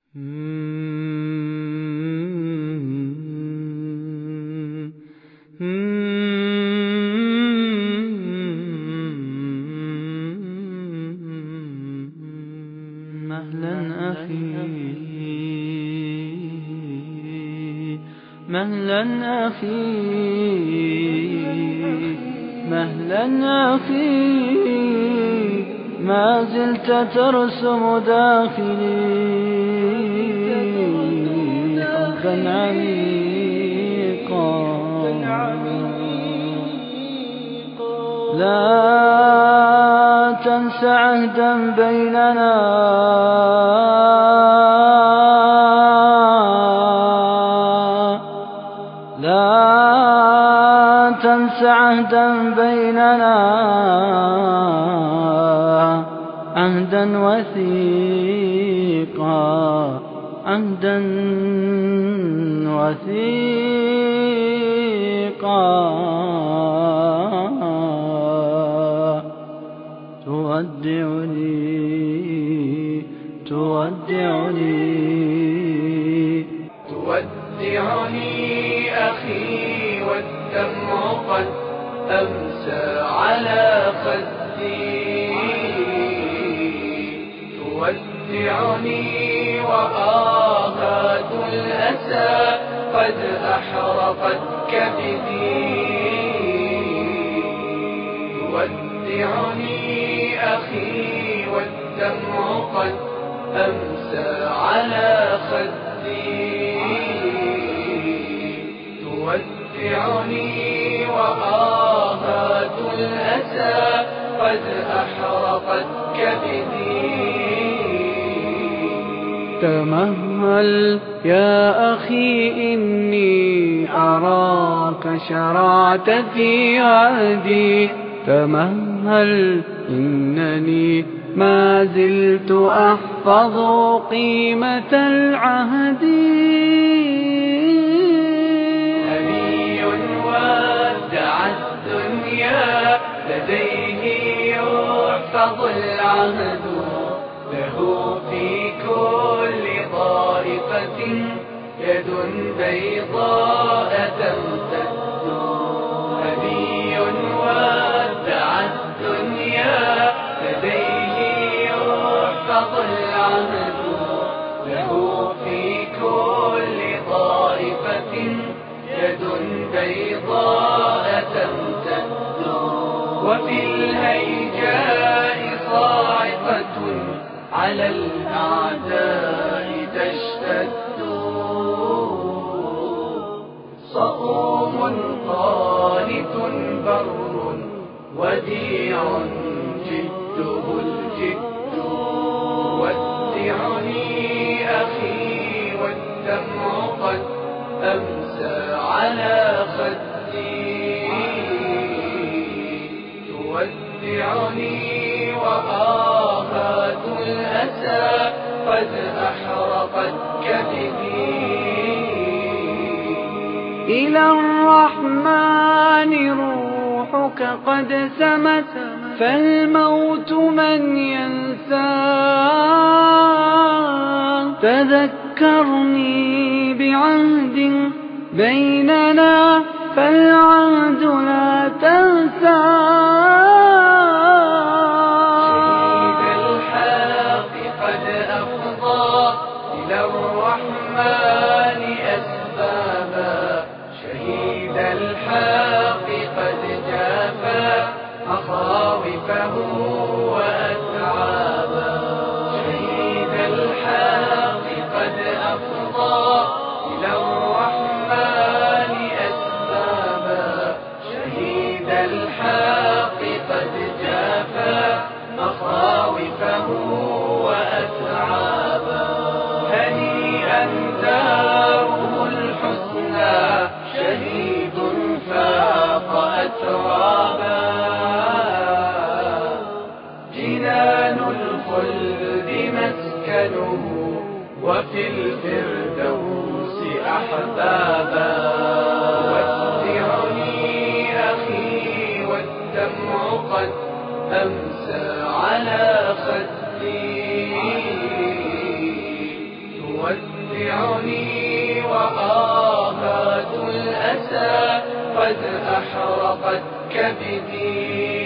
مهلا أخي، مهلا أخي، مهلا أخي، ما زلت ترسم داخلي حبا عميقا، لا تنس عهدا بيننا، لا تنس عهدا بيننا، عهدا وثيقا، عهدا وثيقا، تودعني تودعني تودعني أخي، والدمع قد أمسى على خدي، تودعني وآهات الأسى قد أحرقت كبدي، تودعني أخي، والدمع قد أمسى على خدي، تودعني وآهات الأسى قد أحرقت كبدي. تمهل يا أخي، إني أراك شرعت في عهدي، تمهل إنني ما زلت أحفظ قيمة العهد. غني ودع الدنيا، لديه يحفظ العهد، له في كل طائفة يد بيضاء تمتد. غني ودع الدنيا، لديه يحفظ العهد، له في كل طائفة يد بيضاء تمتد. وفي الهيجاء صاعقة على الأعداء تشتد. صؤوم قانت بر وديع جده الجد. ودعني أخي، والدمع قد أمسى على خدي، تودعني وآهات الأسى قد أحرقت كبدي. إلى الرحمن روحك قد سمت، فالموت من ينساه. تذكرني بعهد بيننا، فالعهد لا تنساه. شهيد الحق قد أفضى إلى الرحمن أسبابا، شهيد الحق قد جافى مخاوفه وأتعابا. شهيد الحق قد أفضى إلى الرحمن أسبابا، شهيد الحق قد جافى مخاوفه وأتعابا. هنيئا داره الحسنى، شهيد فاق أترابا. جنان الخلد مسكنه، وفي الفردوس أحبابا. ودعني أخي، والدمع قد أمسى على خدي، تدفعني وآهات الأسى قد أحرقت كبدي